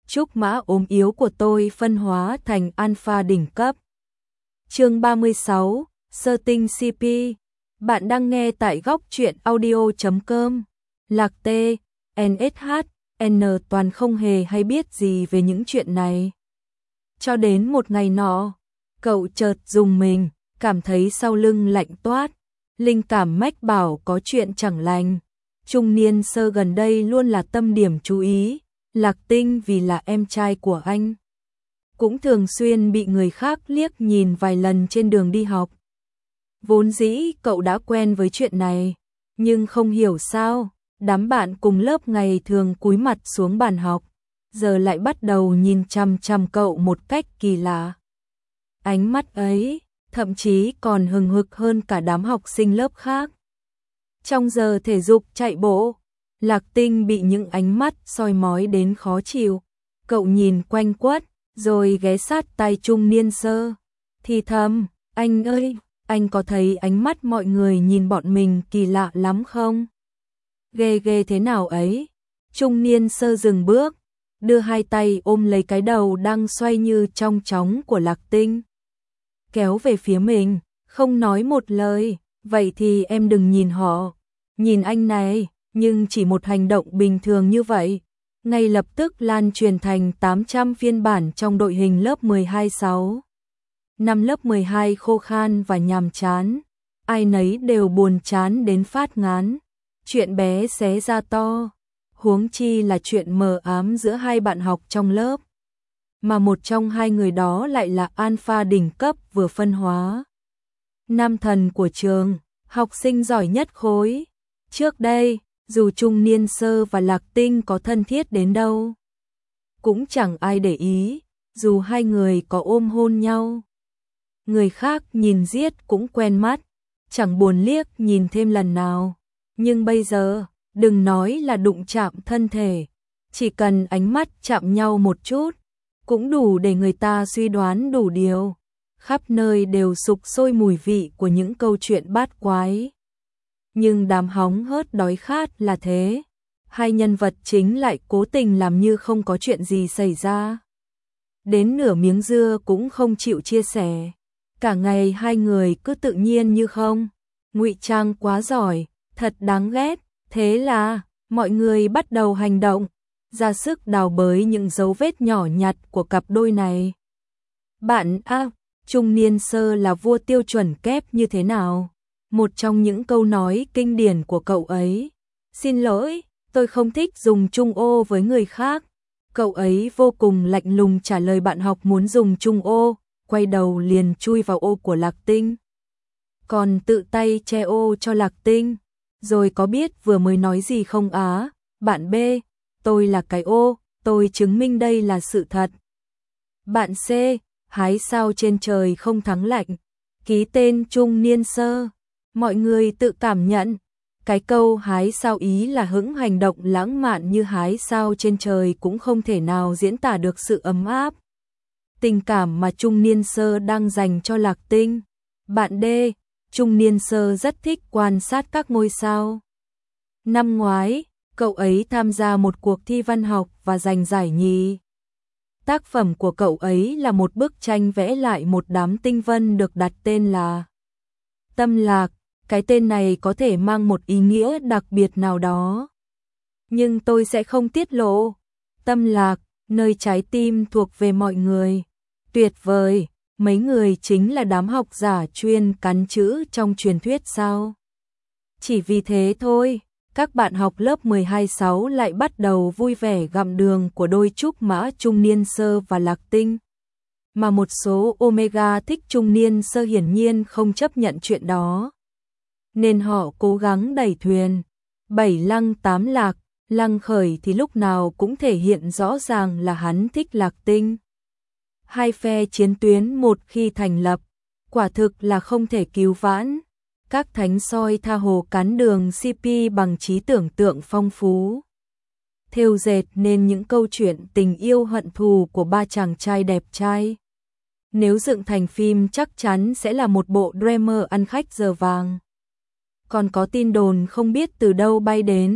trúc mã ốm yếu của tôi phân hóa thành alpha đỉnh cấp. Chương 36, Sơ tinh CP. Bạn đang nghe tại góc truyện audio.com. Lạc T, NSH, N toàn không hề hay biết gì về những chuyện này. Cho đến một ngày nọ, cậu chợt rùng mình, cảm thấy sau lưng lạnh toát, linh cảm mách bảo có chuyện chẳng lành. Trung niên Sơ gần đây luôn là tâm điểm chú ý, Lạc Tinh vì là em trai của anh, cũng thường xuyên bị người khác liếc nhìn vài lần trên đường đi học. Vốn dĩ cậu đã quen với chuyện này, nhưng không hiểu sao, đám bạn cùng lớp ngày thường cúi mặt xuống bàn học, giờ lại bắt đầu nhìn chằm chằm cậu một cách kỳ lạ. Ánh mắt ấy, thậm chí còn hừng hực hơn cả đám học sinh lớp khác. Trong giờ thể dục chạy bộ, Lạc Tinh bị những ánh mắt soi mói đến khó chịu. Cậu nhìn quanh quất, rồi ghé sát tai trung niên Sơ, thì thầm, anh ơi, anh có thấy ánh mắt mọi người nhìn bọn mình kỳ lạ lắm không? Ghê ghê thế nào ấy? Trung niên Sơ dừng bước, đưa hai tay ôm lấy cái đầu đang xoay như trong chóng của Lạc Tinh, kéo về phía mình, không nói một lời. Vậy thì em đừng nhìn họ, nhìn anh này. Nhưng chỉ một hành động bình thường như vậy, ngay lập tức lan truyền thành 800 phiên bản trong đội hình lớp 12-6. Năm lớp 12 khô khan và nhàm chán, ai nấy đều buồn chán đến phát ngán. Chuyện bé xé ra to, huống chi là chuyện mờ ám giữa hai bạn học trong lớp, mà một trong hai người đó lại là alpha đỉnh cấp vừa phân hóa, nam thần của trường, học sinh giỏi nhất khối. Trước đây, dù trung niên Sơ và Lạc Tinh có thân thiết đến đâu, cũng chẳng ai để ý, dù hai người có ôm hôn nhau. Người khác nhìn riết cũng quen mắt, chẳng buồn liếc nhìn thêm lần nào. Nhưng bây giờ, đừng nói là đụng chạm thân thể, chỉ cần ánh mắt chạm nhau một chút, cũng đủ để người ta suy đoán đủ điều. Khắp nơi đều sục sôi mùi vị của những câu chuyện bát quái. Nhưng đám hóng hớt đói khát là thế, hai nhân vật chính lại cố tình làm như không có chuyện gì xảy ra. Đến nửa miếng dưa cũng không chịu chia sẻ, cả ngày hai người cứ tự nhiên như không, ngụy trang quá giỏi, thật đáng ghét. Thế là, mọi người bắt đầu hành động, ra sức đào bới những dấu vết nhỏ nhặt của cặp đôi này. Bạn A, trung niên Sơ là vua tiêu chuẩn kép như thế nào? Một trong những câu nói kinh điển của cậu ấy. Xin lỗi, tôi không thích dùng chung ô với người khác. Cậu ấy vô cùng lạnh lùng trả lời bạn học muốn dùng chung ô, quay đầu liền chui vào ô của Lạc Tinh. Còn tự tay che ô cho Lạc Tinh. Rồi có biết vừa mới nói gì không á? Bạn B, tôi là cái ô, tôi chứng minh đây là sự thật. Bạn C, hái sao trên trời không thắng lạnh. Ký tên trung niên Sơ. Mọi người tự cảm nhận, cái câu hái sao ý là hững hành động lãng mạn như hái sao trên trời cũng không thể nào diễn tả được sự ấm áp, tình cảm mà trung niên Sơ đang dành cho Lạc Tinh. Bạn D, trung niên Sơ rất thích quan sát các ngôi sao. Năm ngoái, cậu ấy tham gia một cuộc thi văn học và giành giải nhì. Tác phẩm của cậu ấy là một bức tranh vẽ lại một đám tinh vân được đặt tên là Tâm Lạc. Cái tên này có thể mang một ý nghĩa đặc biệt nào đó, nhưng tôi sẽ không tiết lộ. Tâm Lạc, nơi trái tim thuộc về mọi người. Tuyệt vời, mấy người chính là đám học giả chuyên cắn chữ trong truyền thuyết sao? Chỉ vì thế thôi, các bạn học lớp 12-6 lại bắt đầu vui vẻ gặm đường của đôi trúc mã trung niên Sơ và Lạc Tinh. Mà một số Omega thích trung niên Sơ hiển nhiên không chấp nhận chuyện đó, nên họ cố gắng đẩy thuyền. 7 lăng 8 lạc, Lăng Khởi thì lúc nào cũng thể hiện rõ ràng là hắn thích Lạc Tinh. Hai phe chiến tuyến một khi thành lập, quả thực là không thể cứu vãn. Các thánh soi tha hồ cán đường CP bằng trí tưởng tượng phong phú, thêu dệt nên những câu chuyện tình yêu hận thù của ba chàng trai đẹp trai. Nếu dựng thành phim chắc chắn sẽ là một bộ drama ăn khách giờ vàng. Còn có tin đồn không biết từ đâu bay đến,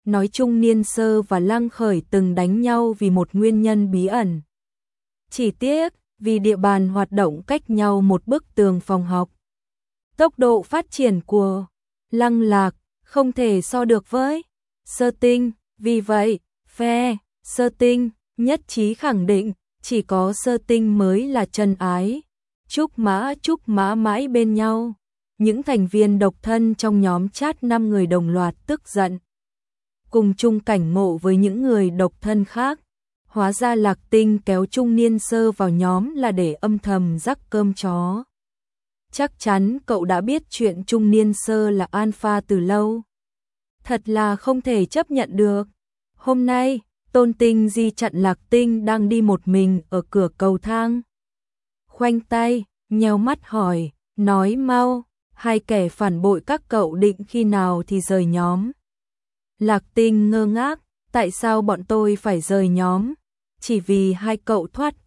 nói Trung Niên Sơ và Lăng Khởi từng đánh nhau vì một nguyên nhân bí ẩn. Chỉ tiếc, vì địa bàn hoạt động cách nhau một bức tường phòng học. Tốc độ phát triển của Lăng Lạc không thể so được với Sơ Tinh, vì vậy, phe Sơ Tinh nhất trí khẳng định chỉ có Sơ Tinh mới là chân ái. Trúc mã mãi bên nhau. Những thành viên độc thân trong nhóm chat 5 người đồng loạt tức giận. Cùng chung cảnh ngộ với những người độc thân khác. Hóa ra Lạc Tinh kéo Trung Niên Sơ vào nhóm là để âm thầm rắc cơm chó. Chắc chắn cậu đã biết chuyện Trung Niên Sơ là alpha từ lâu. Thật là không thể chấp nhận được. Hôm nay, Tôn Tinh Di chặn Lạc Tinh đang đi một mình ở cửa cầu thang. Khoanh tay, nheo mắt hỏi, nói mau, hai kẻ phản bội các cậu định khi nào thì rời nhóm. Lạc Tinh ngơ ngác, tại sao bọn tôi phải rời nhóm? Chỉ vì hai cậu thoát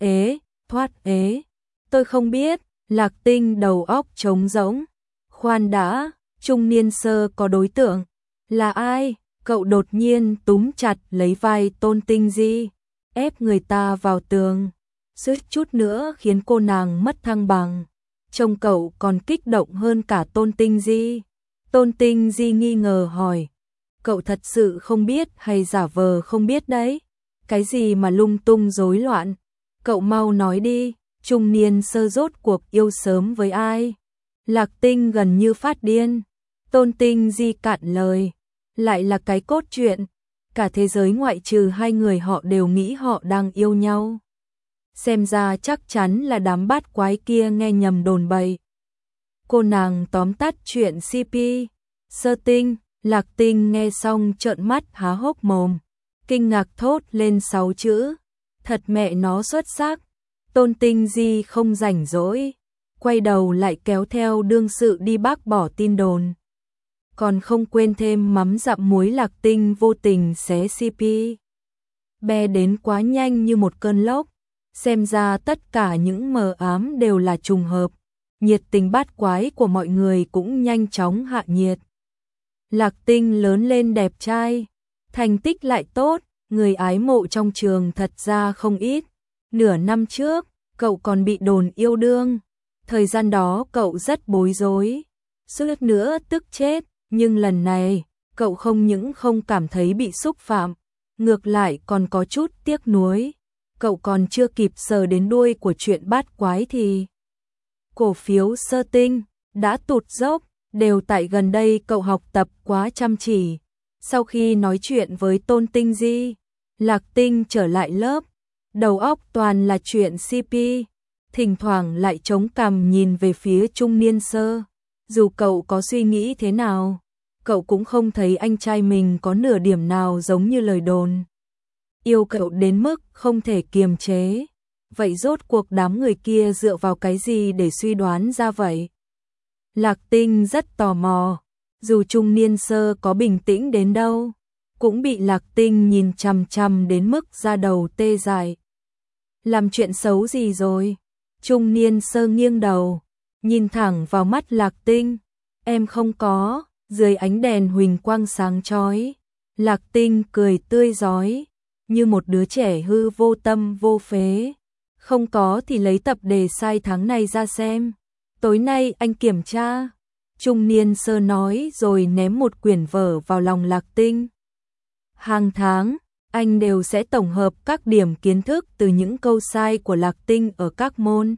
ế. Tôi không biết, Lạc Tinh đầu óc trống rỗng. Khoan đã, Trung Niên Sơ có đối tượng. Là ai? Cậu đột nhiên túm chặt lấy vai Tôn Tinh Di, ép người ta vào tường. Suýt chút nữa khiến cô nàng mất thăng bằng. Trông cậu còn kích động hơn cả Tôn Tinh Di. Tôn Tinh Di nghi ngờ hỏi, cậu thật sự không biết hay giả vờ không biết đấy? Cái gì mà lung tung rối loạn? Cậu mau nói đi, Trung Niên Sơ rốt cuộc yêu sớm với ai? Lạc Tinh gần như phát điên. Tôn Tinh Di cạn lời, lại là cái cốt truyện. Cả thế giới ngoại trừ hai người họ đều nghĩ họ đang yêu nhau. Xem ra chắc chắn là đám bát quái kia nghe nhầm đồn bậy. Cô nàng tóm tắt chuyện CP. Sơ Tinh, Lạc Tinh nghe xong trợn mắt há hốc mồm. Kinh ngạc thốt lên 6 chữ. Thật mẹ nó xuất sắc. Tôn Tinh Di không rảnh rỗi. Quay đầu lại kéo theo đương sự đi bác bỏ tin đồn. Còn không quên thêm mắm dặm muối. Lạc Tinh vô tình xé CP. Be đến quá nhanh như một cơn lốc. Xem ra tất cả những mờ ám đều là trùng hợp. Nhiệt tình bát quái của mọi người cũng nhanh chóng hạ nhiệt. Lạc Tinh lớn lên đẹp trai, thành tích lại tốt, người ái mộ trong trường thật ra không ít. Nửa năm trước, cậu còn bị đồn yêu đương. Thời gian đó cậu rất bối rối, suýt nữa tức chết, nhưng lần này, cậu không những không cảm thấy bị xúc phạm, ngược lại còn có chút tiếc nuối. Cậu còn chưa kịp sờ đến đuôi của chuyện bát quái thì cổ phiếu Sơ Tinh đã tụt dốc, đều tại gần đây cậu học tập quá chăm chỉ. Sau khi nói chuyện với Tôn Tinh Di, Lạc Tinh trở lại lớp, đầu óc toàn là chuyện CP, thỉnh thoảng lại chống cằm nhìn về phía Trung Niên Sơ. Dù cậu có suy nghĩ thế nào, cậu cũng không thấy anh trai mình có nửa điểm nào giống như lời đồn. Yêu cậu đến mức không thể kiềm chế. Vậy rốt cuộc đám người kia dựa vào cái gì để suy đoán ra vậy? Lạc Tinh rất tò mò. Dù Trung Niên Sơ có bình tĩnh đến đâu, cũng bị Lạc Tinh nhìn chằm chằm đến mức da đầu tê dại. Làm chuyện xấu gì rồi? Trung Niên Sơ nghiêng đầu, nhìn thẳng vào mắt Lạc Tinh. Em không có. Dưới ánh đèn huỳnh quang sáng chói, Lạc Tinh cười tươi rói, như một đứa trẻ hư vô tâm vô phế. Không có thì lấy tập đề sai tháng này ra xem. Tối nay anh kiểm tra. Trung Niên Sơ nói rồi ném một quyển vở vào lòng Lạc Tinh. Hàng tháng, anh đều sẽ tổng hợp các điểm kiến thức từ những câu sai của Lạc Tinh ở các môn.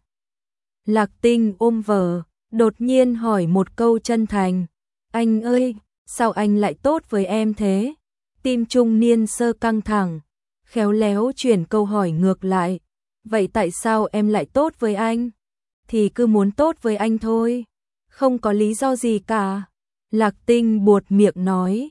Lạc Tinh ôm vở, đột nhiên hỏi một câu chân thành. Anh ơi, sao anh lại tốt với em thế? Tim Trung Niên Sơ căng thẳng, khéo léo chuyển câu hỏi ngược lại. Vậy tại sao em lại tốt với anh? Thì cứ muốn tốt với anh thôi, không có lý do gì cả. Lạc Tinh buột miệng nói.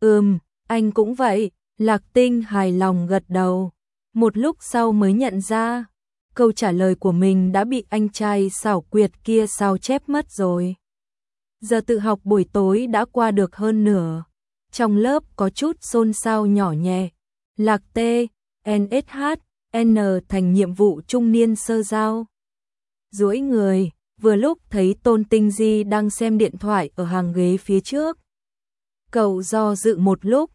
Anh cũng vậy. Lạc Tinh hài lòng gật đầu. Một lúc sau mới nhận ra, câu trả lời của mình đã bị anh trai xảo quyệt kia sao chép mất rồi. Giờ tự học buổi tối đã qua được hơn nửa. Trong lớp có chút xôn xao nhỏ nhẹ. Lạc T, NSH, N thành nhiệm vụ Trung Niên Sơ giao. Duỗi người, vừa lúc thấy Tôn Tinh Di đang xem điện thoại ở hàng ghế phía trước. Cậu do dự một lúc,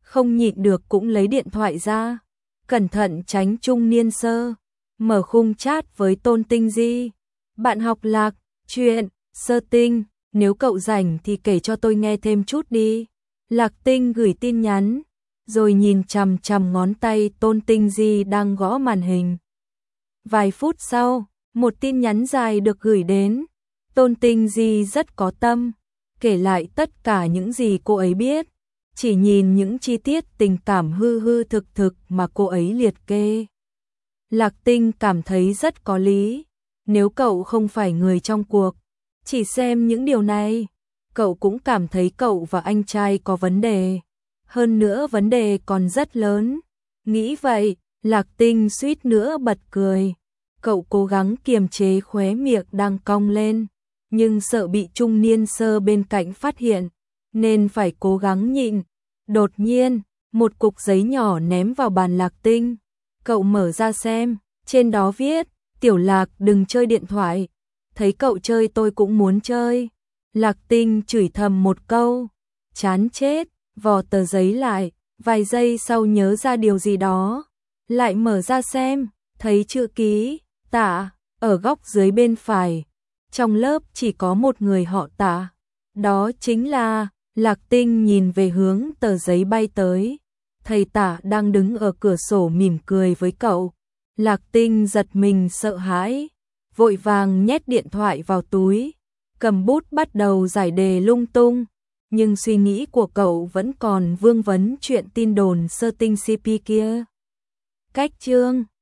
không nhịn được cũng lấy điện thoại ra, cẩn thận tránh trung niên sơ, mở khung chat với Tôn Tinh Di. Bạn học Lạc, chuyện, Sơ Tinh, nếu cậu rảnh thì kể cho tôi nghe thêm chút đi. Lạc Tinh gửi tin nhắn, rồi nhìn chằm chằm ngón tay Tôn Tinh Di đang gõ màn hình. Vài phút sau, một tin nhắn dài được gửi đến. Tôn Tinh Di rất có tâm, kể lại tất cả những gì cô ấy biết. Chỉ nhìn những chi tiết tình cảm hư hư thực thực mà cô ấy liệt kê. Lạc Tinh cảm thấy rất có lý. Nếu cậu không phải người trong cuộc, chỉ xem những điều này, cậu cũng cảm thấy cậu và anh trai có vấn đề. Hơn nữa vấn đề còn rất lớn. Nghĩ vậy, Lạc Tinh suýt nữa bật cười. Cậu cố gắng kiềm chế khóe miệng đang cong lên, nhưng sợ bị trung niên sơ bên cạnh phát hiện, nên phải cố gắng nhịn. Đột nhiên, một cục giấy nhỏ ném vào bàn Lạc Tinh. Cậu mở ra xem, trên đó viết, Tiểu Lạc đừng chơi điện thoại. Thấy cậu chơi tôi cũng muốn chơi. Lạc Tinh chửi thầm một câu, chán chết, vò tờ giấy lại, vài giây sau nhớ ra điều gì đó. Lại mở ra xem, thấy chữ ký, Tạ, ở góc dưới bên phải. Trong lớp chỉ có một người họ Tạ. Đó chính là, Lạc Tinh nhìn về hướng tờ giấy bay tới. Thầy Tạ đang đứng ở cửa sổ mỉm cười với cậu. Lạc Tinh giật mình sợ hãi, vội vàng nhét điện thoại vào túi, cầm bút bắt đầu giải đề lung tung. Nhưng suy nghĩ của cậu vẫn còn vương vấn chuyện tin đồn Sơ Tinh CP kia. Cách chương